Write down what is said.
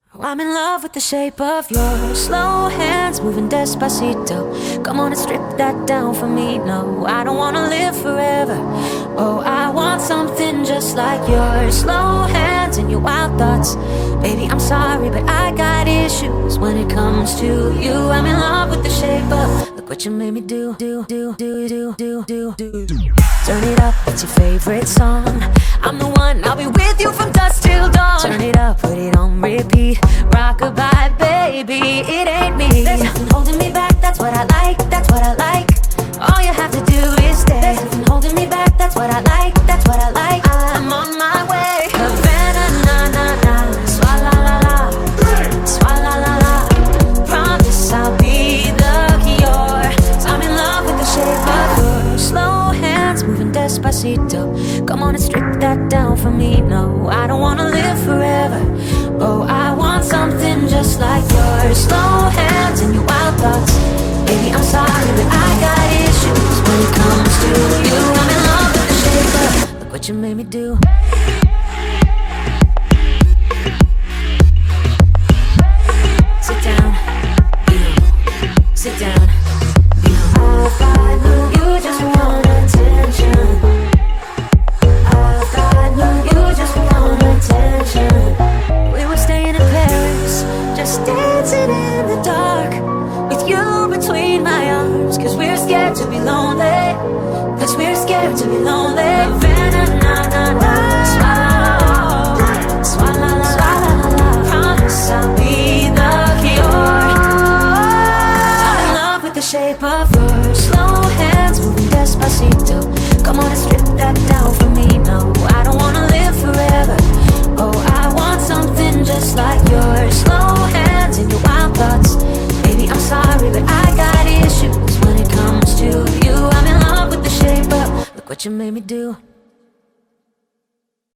I'm in love with the shape of your slow hands moving despacito. Come on and strip that down for me. No, I don't wanna live forever. Oh, I want something just like your slow hands and your wild thoughts. Baby, I'm sorry, but I got issues when it comes to you. I'm in love with the shape of. Look what you made me do. Turn it up, it's your favorite song. I'm the one, I'll be with you from dusk till dawn. Turn it up, put it on repeat. Rockabye, baby, it ain't me. There's nothing holding me back, that's what I like, that's what I like. All you have to do is stay. There's nothing holding me back, that's what I like, that's what I like. I'm on my way. Havana, na na na, swalla la la, swalla la la. Promise I'll be the cure. So I'm in love with the shape of your slow hands moving despacito. Come on and strip that down for me. No, I don't wanna live forever. Oh, I want something just like your slow hands and your wild thoughts. Baby, I'm sorry, but I got issues when it comes to you. I'm in love with the shape of. Look what you made me do. Sit down, sit down. If I knew you just want attention. If I knew you just want attention. We were staying in Paris, just dancing in the dark, with you between my arms. Cause we're scared to be lonely. Cause we're scared to be lonely. Havana, na na na, swalla, swalla la la la. Promise I'll be the cure. I'm in love with the shape of your slow hands moving despacito. Come on and strip that down for me. No, I don't wanna live forever. Oh, I want something just like your slow hands and your wild thoughts. Baby, I'm sorry, but I got issues when it comes to you. I'm in love with the shape of. Look what you made me do.